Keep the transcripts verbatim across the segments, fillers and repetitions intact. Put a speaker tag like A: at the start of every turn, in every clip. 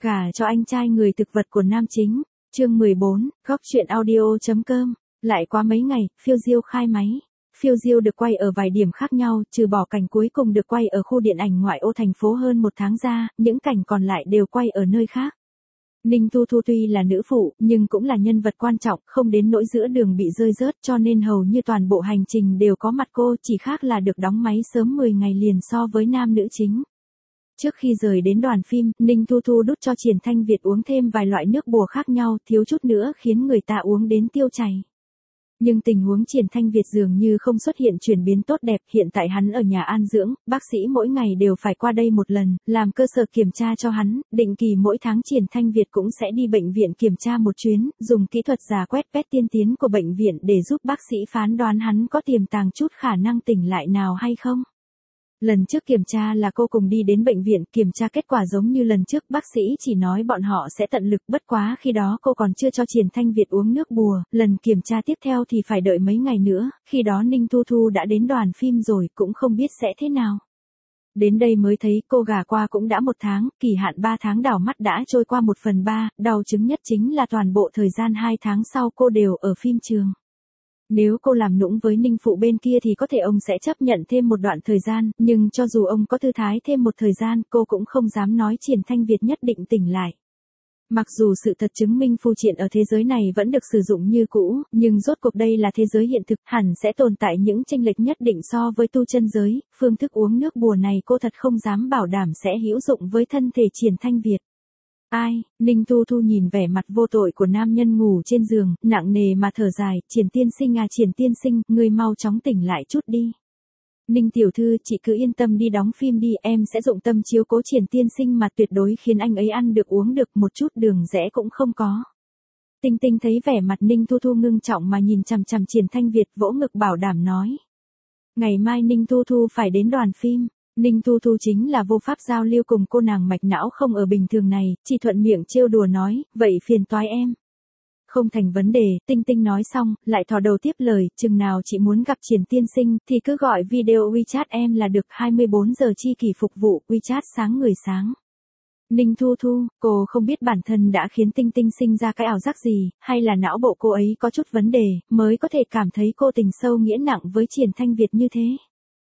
A: Gả cho anh trai người thực vật của nam chính. Chương mười bốn, góc truyện audio.com. Lại qua mấy ngày, phiêu diêu khai máy. Phiêu diêu được quay ở vài điểm khác nhau, trừ bỏ cảnh cuối cùng được quay ở khu điện ảnh ngoại ô thành phố hơn một tháng ra, những cảnh còn lại đều quay ở nơi khác. Ninh Thu Thu tuy là nữ phụ, nhưng cũng là nhân vật quan trọng, không đến nỗi giữa đường bị rơi rớt, cho nên hầu như toàn bộ hành trình đều có mặt cô, chỉ khác là được đóng máy sớm mười ngày liền so với nam nữ chính. Trước khi rời đến đoàn phim, Ninh Thu Thu đút cho Triển Thanh Việt uống thêm vài loại nước bùa khác nhau, thiếu chút nữa khiến người ta uống đến tiêu chảy. Nhưng tình huống Triển Thanh Việt dường như không xuất hiện chuyển biến tốt đẹp, hiện tại hắn ở nhà an dưỡng, bác sĩ mỗi ngày đều phải qua đây một lần, làm cơ sở kiểm tra cho hắn, định kỳ mỗi tháng Triển Thanh Việt cũng sẽ đi bệnh viện kiểm tra một chuyến, dùng kỹ thuật giả quét pét tiên tiến của bệnh viện để giúp bác sĩ phán đoán hắn có tiềm tàng chút khả năng tỉnh lại nào hay không. Lần trước kiểm tra là cô cùng đi đến bệnh viện, kiểm tra kết quả giống như lần trước, bác sĩ chỉ nói bọn họ sẽ tận lực, bất quá khi đó cô còn chưa cho Triển Thanh Việt uống nước bùa, lần kiểm tra tiếp theo thì phải đợi mấy ngày nữa, khi đó Ninh Thu Thu đã đến đoàn phim rồi, cũng không biết sẽ thế nào. Đến đây mới thấy cô gả qua cũng đã một tháng, kỳ hạn ba tháng đảo mắt đã trôi qua một phần ba, đau chứng nhất chính là toàn bộ thời gian hai tháng sau cô đều ở phim trường. Nếu cô làm nũng với Ninh phụ bên kia thì có thể ông sẽ chấp nhận thêm một đoạn thời gian, nhưng cho dù ông có thư thái thêm một thời gian, cô cũng không dám nói Triển Thanh Việt nhất định tỉnh lại. Mặc dù sự thật chứng minh phù triện ở thế giới này vẫn được sử dụng như cũ, nhưng rốt cuộc đây là thế giới hiện thực, hẳn sẽ tồn tại những chênh lệch nhất định so với tu chân giới, phương thức uống nước bùa này cô thật không dám bảo đảm sẽ hữu dụng với thân thể Triển Thanh Việt. Ai, Ninh Thu Thu nhìn vẻ mặt vô tội của nam nhân ngủ trên giường, nặng nề mà thở dài, Triển tiên sinh à Triển tiên sinh, ngươi mau chóng tỉnh lại chút đi. Ninh tiểu thư, chị cứ yên tâm đi đóng phim đi, em sẽ dụng tâm chiếu cố Triển tiên sinh mà tuyệt đối khiến anh ấy ăn được uống được, một chút đường rẽ cũng không có. Tinh Tinh thấy vẻ mặt Ninh Thu Thu ngưng trọng mà nhìn chằm chằm Triển Thanh Việt, vỗ ngực bảo đảm nói. Ngày mai Ninh Thu Thu phải đến đoàn phim. Ninh Thu Thu chính là vô pháp giao lưu cùng cô nàng mạch não không ở bình thường này, chỉ thuận miệng trêu đùa nói, vậy phiền toái em. Không thành vấn đề, Tinh Tinh nói xong, lại thò đầu tiếp lời, chừng nào chị muốn gặp Triển tiên sinh, thì cứ gọi video WeChat em là được, hai mươi bốn giờ chi kỷ phục vụ, WeChat sáng người sáng. Ninh Thu Thu, cô không biết bản thân đã khiến Tinh Tinh sinh ra cái ảo giác gì, hay là não bộ cô ấy có chút vấn đề, mới có thể cảm thấy cô tình sâu nghĩa nặng với Triển Thanh Việt như thế.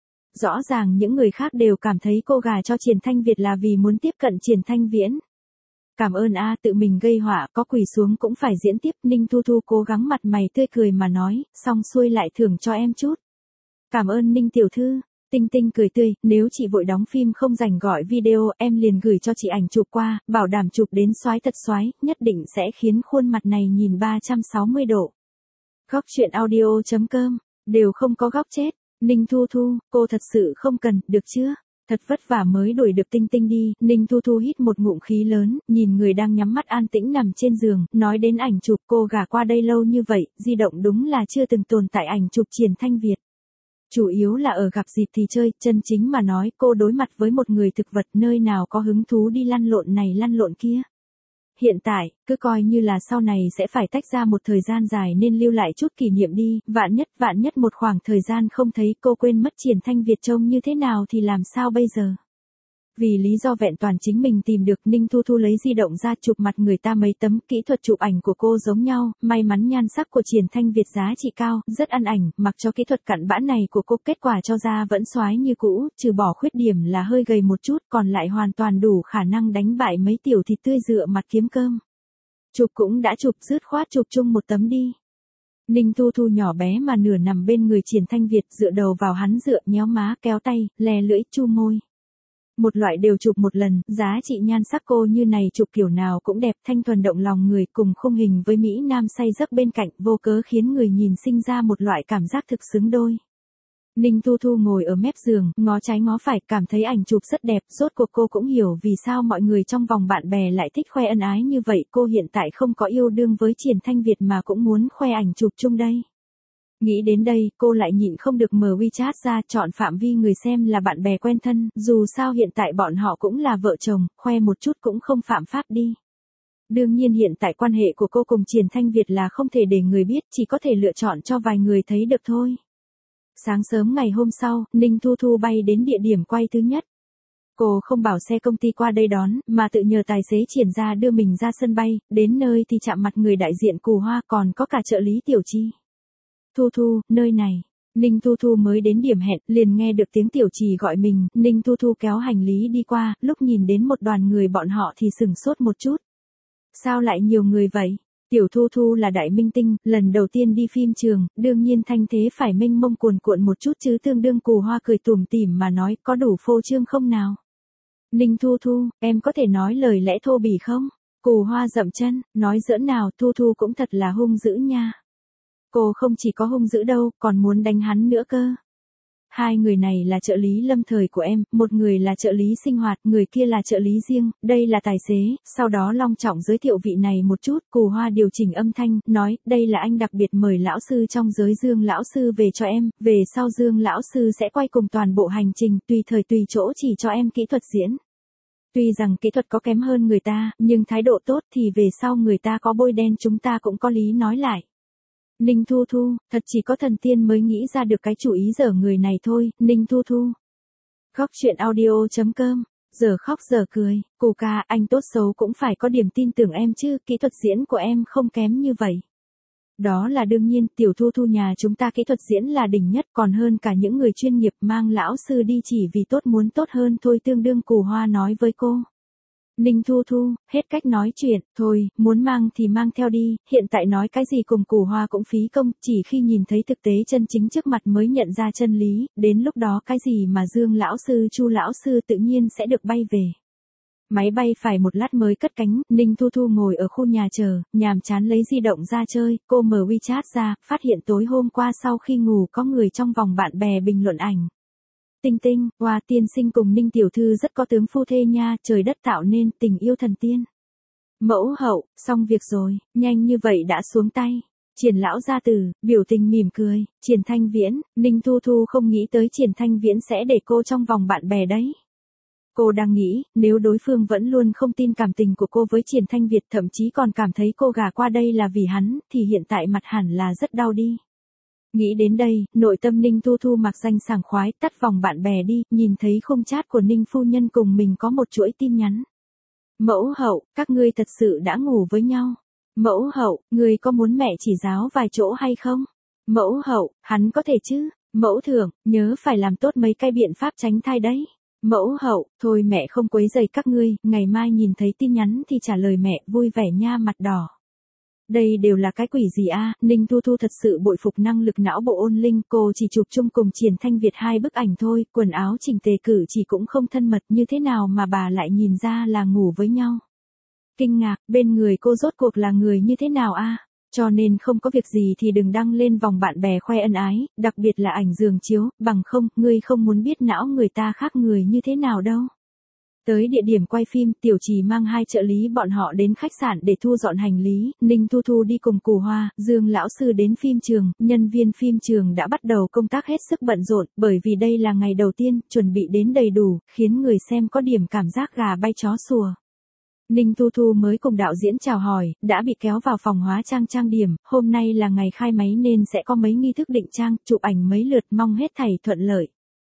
A: Rõ ràng những người khác đều cảm thấy cô gả cho Triển Thanh Việt là vì muốn tiếp cận Triển Thanh Viễn. Cảm ơn a, tự mình gây họa, có quỳ xuống cũng phải diễn tiếp. Ninh Thu Thu cố gắng mặt mày tươi cười mà nói, xong xuôi lại thưởng cho em chút. Cảm ơn Ninh tiểu thư. Tinh Tinh cười tươi, nếu chị vội đóng phim không rảnh gọi video, em liền gửi cho chị ảnh chụp qua, bảo đảm chụp đến soái thật soái, nhất định sẽ khiến khuôn mặt này nhìn ba trăm sáu mươi độ. Góc truyện audio.com, đều không có góc chết. Ninh Thu Thu, cô thật sự không cần, được chưa? Thật vất vả mới đuổi được Tinh Tinh đi, Ninh Thu Thu hít một ngụm khí lớn, nhìn người đang nhắm mắt an tĩnh nằm trên giường, nói đến ảnh chụp cô gả qua đây lâu như vậy, di động đúng là chưa từng tồn tại ảnh chụp Triển Thanh Việt. Chủ yếu là ở gặp dịp thì chơi, chân chính mà nói cô đối mặt với một người thực vật nơi nào có hứng thú đi lăn lộn này lăn lộn kia. Hiện tại, cứ coi như là sau này sẽ phải tách ra một thời gian dài nên lưu lại chút kỷ niệm đi, vạn nhất vạn nhất một khoảng thời gian không thấy cô quên mất Triển Thanh Việt trông như thế nào thì làm sao bây giờ. Vì lý do vẹn toàn chính mình tìm được, Ninh Thu Thu lấy di động ra chụp mặt người ta mấy tấm, kỹ thuật chụp ảnh của cô giống nhau, may mắn nhan sắc của Triển Thanh Việt giá trị cao, rất ăn ảnh, mặc cho kỹ thuật cặn bã này của cô kết quả cho ra vẫn xoái như cũ, trừ bỏ khuyết điểm là hơi gầy một chút, còn lại hoàn toàn đủ khả năng đánh bại mấy tiểu thịt tươi dựa mặt kiếm cơm. Chụp cũng đã chụp, dứt khoát chụp chung một tấm đi. Ninh Thu Thu nhỏ bé mà nửa nằm bên người Triển Thanh Việt, dựa đầu vào hắn dựa, nhéo má, kéo tay, lè lưỡi, chu môi. Một loại đều chụp một lần, giá trị nhan sắc cô như này chụp kiểu nào cũng đẹp, thanh thuần động lòng người, cùng khung hình với Mỹ Nam say giấc bên cạnh, vô cớ khiến người nhìn sinh ra một loại cảm giác thực xứng đôi. Ninh Thu Thu ngồi ở mép giường, ngó trái ngó phải, cảm thấy ảnh chụp rất đẹp, rốt cuộc cô cũng hiểu vì sao mọi người trong vòng bạn bè lại thích khoe ân ái như vậy, cô hiện tại không có yêu đương với Triển Thanh Việt mà cũng muốn khoe ảnh chụp chung đây. Nghĩ đến đây, cô lại nhịn không được mở WeChat ra, chọn phạm vi người xem là bạn bè quen thân, dù sao hiện tại bọn họ cũng là vợ chồng, khoe một chút cũng không phạm pháp đi. Đương nhiên hiện tại quan hệ của cô cùng Triển Thanh Việt là không thể để người biết, chỉ có thể lựa chọn cho vài người thấy được thôi. Sáng sớm ngày hôm sau, Ninh Thu Thu bay đến địa điểm quay thứ nhất. Cô không bảo xe công ty qua đây đón, mà tự nhờ tài xế triển ra đưa mình ra sân bay, đến nơi thì chạm mặt người đại diện Cù Hoa còn có cả trợ lý Tiểu Trì. Thu Thu, nơi này. Ninh Thu Thu mới đến điểm hẹn, liền nghe được tiếng Tiểu Trì gọi mình, Ninh Thu Thu kéo hành lý đi qua, lúc nhìn đến một đoàn người bọn họ thì sửng sốt một chút. Sao lại nhiều người vậy? Tiểu Thu Thu là đại minh tinh, lần đầu tiên đi phim trường, đương nhiên thanh thế phải mênh mông cuồn cuộn một chút chứ, tương đương Cù Hoa cười tủm tỉm mà nói, có đủ phô trương không nào? Ninh Thu Thu, em có thể nói lời lẽ thô bỉ không? Cù Hoa dậm chân, nói giỡn nào, Thu Thu cũng thật là hung dữ nha. Cô không chỉ có hung dữ đâu, còn muốn đánh hắn nữa cơ. Hai người này là trợ lý lâm thời của em, một người là trợ lý sinh hoạt, người kia là trợ lý riêng, đây là tài xế, sau đó long trọng giới thiệu vị này một chút, Cù Hoa điều chỉnh âm thanh, nói, đây là anh đặc biệt mời lão sư trong giới Dương lão sư về cho em, về sau Dương lão sư sẽ quay cùng toàn bộ hành trình, tùy thời tùy chỗ chỉ cho em kỹ thuật diễn. Tuy rằng kỹ thuật có kém hơn người ta, nhưng thái độ tốt thì về sau người ta có bôi đen chúng ta cũng có lý nói lại. Ninh Thu Thu, thật chỉ có thần tiên mới nghĩ ra được cái chủ ý dở người này thôi, Ninh Thu Thu. Góc chuyện audio chấm com, giờ khóc giờ cười, Cù ca, anh tốt xấu cũng phải có điểm tin tưởng em chứ, kỹ thuật diễn của em không kém như vậy. Đó là đương nhiên, Tiểu Thu Thu nhà chúng ta kỹ thuật diễn là đỉnh nhất, còn hơn cả những người chuyên nghiệp, mang lão sư đi chỉ vì tốt muốn tốt hơn thôi, tương đương Cù Hoa nói với cô. Ninh Thu Thu, hết cách nói chuyện, thôi, muốn mang thì mang theo đi, hiện tại nói cái gì cùng Cù Hoa cũng phí công, chỉ khi nhìn thấy thực tế chân chính trước mặt mới nhận ra chân lý, đến lúc đó cái gì mà Dương lão sư Chu lão sư tự nhiên sẽ được bay về. Máy bay phải một lát mới cất cánh, Ninh Thu Thu ngồi ở khu nhà chờ, nhàm chán lấy di động ra chơi, cô mở WeChat ra, phát hiện tối hôm qua sau khi ngủ có người trong vòng bạn bè bình luận ảnh. Tinh tinh, Hoa tiên sinh cùng Ninh tiểu thư rất có tướng phu thê nha, trời đất tạo nên tình yêu thần tiên. Mẫu hậu, xong việc rồi, nhanh như vậy đã xuống tay. Triển lão gia tử, biểu tình mỉm cười, Triển Thanh Viễn, Ninh Thu Thu không nghĩ tới Triển Thanh Viễn sẽ để cô trong vòng bạn bè đấy. Cô đang nghĩ, nếu đối phương vẫn luôn không tin cảm tình của cô với Triển Thanh Việt, thậm chí còn cảm thấy cô gả qua đây là vì hắn, thì hiện tại mặt hẳn là rất đau đi. Nghĩ đến đây, nội tâm Ninh Thu Thu mặc danh sảng khoái, tắt vòng bạn bè đi, nhìn thấy khung chat của Ninh phu nhân cùng mình có một chuỗi tin nhắn. Mẫu hậu, các ngươi thật sự đã ngủ với nhau. Mẫu hậu, ngươi có muốn mẹ chỉ giáo vài chỗ hay không? Mẫu hậu, hắn có thể chứ? Mẫu thượng, nhớ phải làm tốt mấy cái biện pháp tránh thai đấy. Mẫu hậu, thôi mẹ không quấy rầy các ngươi, ngày mai nhìn thấy tin nhắn thì trả lời mẹ, vui vẻ nha, mặt đỏ. Đây đều là cái quỷ gì a? Ninh Thu Thu thật sự bội phục năng lực não bộ ôn linh, cô chỉ chụp chung cùng Triển Thanh Việt hai bức ảnh thôi, quần áo chỉnh tề, cử chỉ cũng không thân mật, như thế nào mà bà lại nhìn ra là ngủ với nhau. Kinh ngạc, bên người cô rốt cuộc là người như thế nào a? Cho nên không có việc gì thì đừng đăng lên vòng bạn bè khoe ân ái, đặc biệt là ảnh giường chiếu, bằng không, ngươi không muốn biết não người ta khác người như thế nào đâu. Tới địa điểm quay phim, Tiểu Trì mang hai trợ lý bọn họ đến khách sạn để thu dọn hành lý, Ninh Thu Thu đi cùng Cù Hoa, Dương lão sư đến phim trường, nhân viên phim trường đã bắt đầu công tác hết sức bận rộn, bởi vì đây là ngày đầu tiên, chuẩn bị đến đầy đủ, khiến người xem có điểm cảm giác gà bay chó sủa. Ninh Thu Thu mới cùng đạo diễn chào hỏi, đã bị kéo vào phòng hóa trang trang điểm, hôm nay là ngày khai máy nên sẽ có mấy nghi thức định trang, chụp ảnh mấy lượt, mong hết thảy thuận lợi.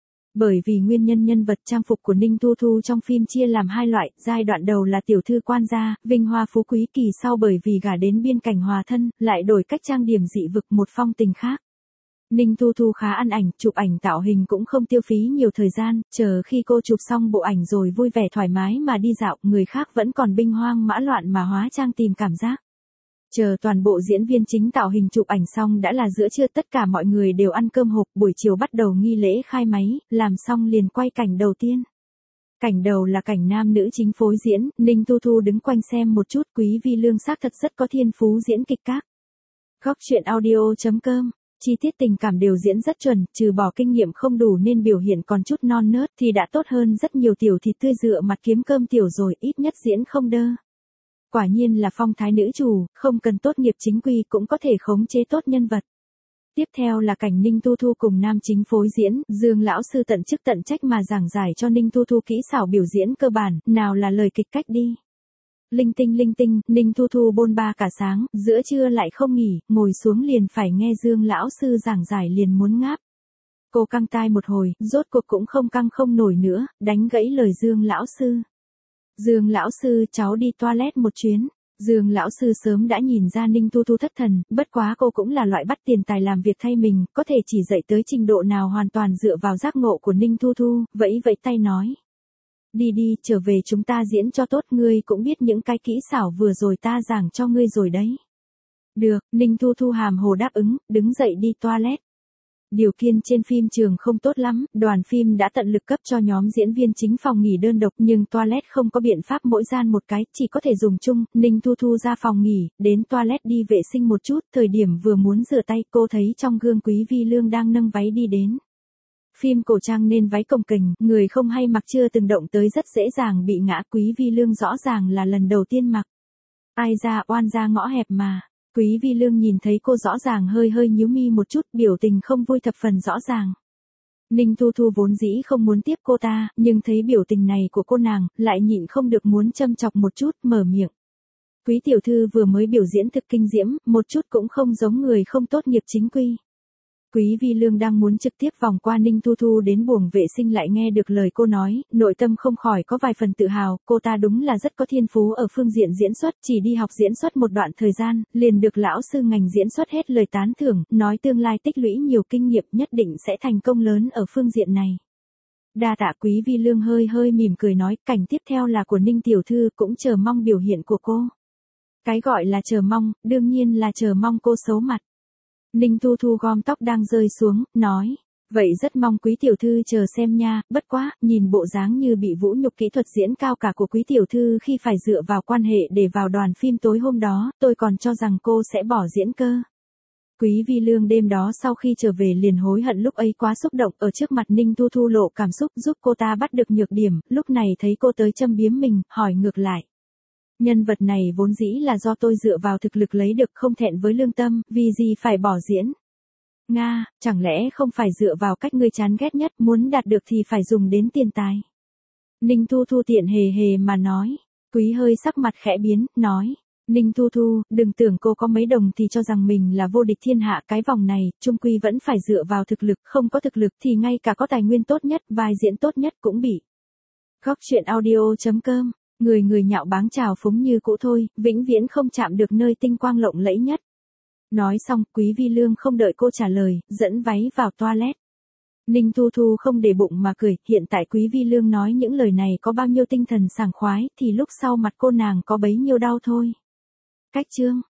A: Bởi vì nguyên nhân nhân vật trang phục của Ninh Thu Thu trong phim chia làm hai loại, giai đoạn đầu là tiểu thư quan gia, vinh hoa phú quý, kỳ sau bởi vì gả đến biên cảnh hòa thân, lại đổi cách trang điểm dị vực, một phong tình khác. Ninh Thu Thu khá ăn ảnh, chụp ảnh tạo hình cũng không tiêu phí nhiều thời gian, chờ khi cô chụp xong bộ ảnh rồi vui vẻ thoải mái mà đi dạo, người khác vẫn còn binh hoang mã loạn mà hóa trang tìm cảm giác. Chờ toàn bộ diễn viên chính tạo hình chụp ảnh xong đã là giữa trưa, tất cả mọi người đều ăn cơm hộp, buổi chiều bắt đầu nghi lễ khai máy, làm xong liền quay cảnh đầu tiên. Cảnh đầu là cảnh nam nữ chính phối diễn, Ninh Thu Thu đứng quanh xem một chút, Quý Vi Lương xác thật rất có thiên phú diễn kịch các. Góc chuyện audio chấm com, chi tiết tình cảm đều diễn rất chuẩn, trừ bỏ kinh nghiệm không đủ nên biểu hiện còn chút non nớt thì đã tốt hơn rất nhiều, tiểu thịt tươi dựa mặt kiếm cơm tiểu rồi, ít nhất diễn không đơ. Quả nhiên là phong thái nữ chủ, không cần tốt nghiệp chính quy cũng có thể khống chế tốt nhân vật. Tiếp theo là cảnh Ninh Thu Thu cùng nam chính phối diễn, Dương lão sư tận chức tận trách mà giảng giải cho Ninh Thu Thu kỹ xảo biểu diễn cơ bản, nào là lời kịch cách đi. Linh tinh linh tinh, Ninh Thu Thu bôn ba cả sáng, giữa trưa lại không nghỉ, ngồi xuống liền phải nghe Dương lão sư giảng giải liền muốn ngáp. Cô căng tai một hồi, rốt cuộc cũng không căng không nổi nữa, đánh gãy lời Dương lão sư. Dương lão sư, cháu đi toilet một chuyến. Dương lão sư sớm đã nhìn ra Ninh Thu Thu thất thần, bất quá cô cũng là loại bắt tiền tài làm việc thay mình, có thể chỉ dạy tới trình độ nào hoàn toàn dựa vào giác ngộ của Ninh Thu Thu, vẫy vẫy tay nói. Đi đi, trở về chúng ta diễn cho tốt, ngươi cũng biết những cái kỹ xảo vừa rồi ta giảng cho ngươi rồi đấy. Được, Ninh Thu Thu hàm hồ đáp ứng, đứng dậy đi toilet. Điều kiện trên phim trường không tốt lắm, đoàn phim đã tận lực cấp cho nhóm diễn viên chính phòng nghỉ đơn độc nhưng toilet không có biện pháp mỗi gian một cái, chỉ có thể dùng chung. Ninh Thu Thu ra phòng nghỉ, đến toilet đi vệ sinh một chút, thời điểm vừa muốn rửa tay cô thấy trong gương Quý Vi Lương đang nâng váy đi đến. Phim cổ trang nên váy cồng kềnh, người không hay mặc chưa từng động tới rất dễ dàng bị ngã. Quý Vi Lương rõ ràng là lần đầu tiên mặc. Ai ra oan ra ngõ hẹp mà. Quý Vi Lương nhìn thấy cô rõ ràng hơi hơi nhíu mi một chút, biểu tình không vui thập phần rõ ràng. Ninh Thu Thu vốn dĩ không muốn tiếp cô ta, nhưng thấy biểu tình này của cô nàng, lại nhịn không được muốn châm chọc một chút, mở miệng. Quý tiểu thư vừa mới biểu diễn thực kinh diễm, một chút cũng không giống người không tốt nghiệp chính quy. Quý Vi Lương đang muốn trực tiếp vòng qua Ninh Thu Thu đến buồng vệ sinh lại nghe được lời cô nói, nội tâm không khỏi có vài phần tự hào, cô ta đúng là rất có thiên phú ở phương diện diễn xuất, chỉ đi học diễn xuất một đoạn thời gian, liền được lão sư ngành diễn xuất hết lời tán thưởng, nói tương lai tích lũy nhiều kinh nghiệm nhất định sẽ thành công lớn ở phương diện này. Đa tạ. Quý Vi Lương hơi hơi mỉm cười nói, cảnh tiếp theo là của Ninh tiểu thư, cũng chờ mong biểu hiện của cô. Cái gọi là chờ mong, đương nhiên là chờ mong cô xấu mặt. Ninh Thu Thu gom tóc đang rơi xuống, nói, vậy rất mong quý tiểu thư chờ xem nha, bất quá, nhìn bộ dáng như bị vũ nhục kỹ thuật diễn cao cả của quý tiểu thư khi phải dựa vào quan hệ để vào đoàn phim tối hôm đó, tôi còn cho rằng cô sẽ bỏ diễn cơ. Quý Vi Lương đêm đó sau khi trở về liền hối hận lúc ấy quá xúc động, ở trước mặt Ninh Thu Thu lộ cảm xúc giúp cô ta bắt được nhược điểm, lúc này thấy cô tới châm biếm mình, hỏi ngược lại. Nhân vật này vốn dĩ là do tôi dựa vào thực lực lấy được, không thẹn với lương tâm, vì gì phải bỏ diễn. Nga, chẳng lẽ không phải dựa vào cách ngươi chán ghét nhất, muốn đạt được thì phải dùng đến tiền tài. Ninh Thu Thu tiện hề hề mà nói. Quý hơi sắc mặt khẽ biến, nói. Ninh Thu Thu, đừng tưởng cô có mấy đồng thì cho rằng mình là vô địch thiên hạ, cái vòng này, chung quy vẫn phải dựa vào thực lực, không có thực lực thì ngay cả có tài nguyên tốt nhất, vai diễn tốt nhất cũng bị. Góc truyện audio chấm com. Người người nhạo báng trào phúng như cũ thôi, vĩnh viễn không chạm được nơi tinh quang lộng lẫy nhất. Nói xong, Quý Vi Lương không đợi cô trả lời, dẫn váy vào toilet. Ninh Thu Thu không để bụng mà cười, hiện tại Quý Vi Lương nói những lời này có bao nhiêu tinh thần sảng khoái, thì lúc sau mặt cô nàng có bấy nhiêu đau thôi. Cách chương.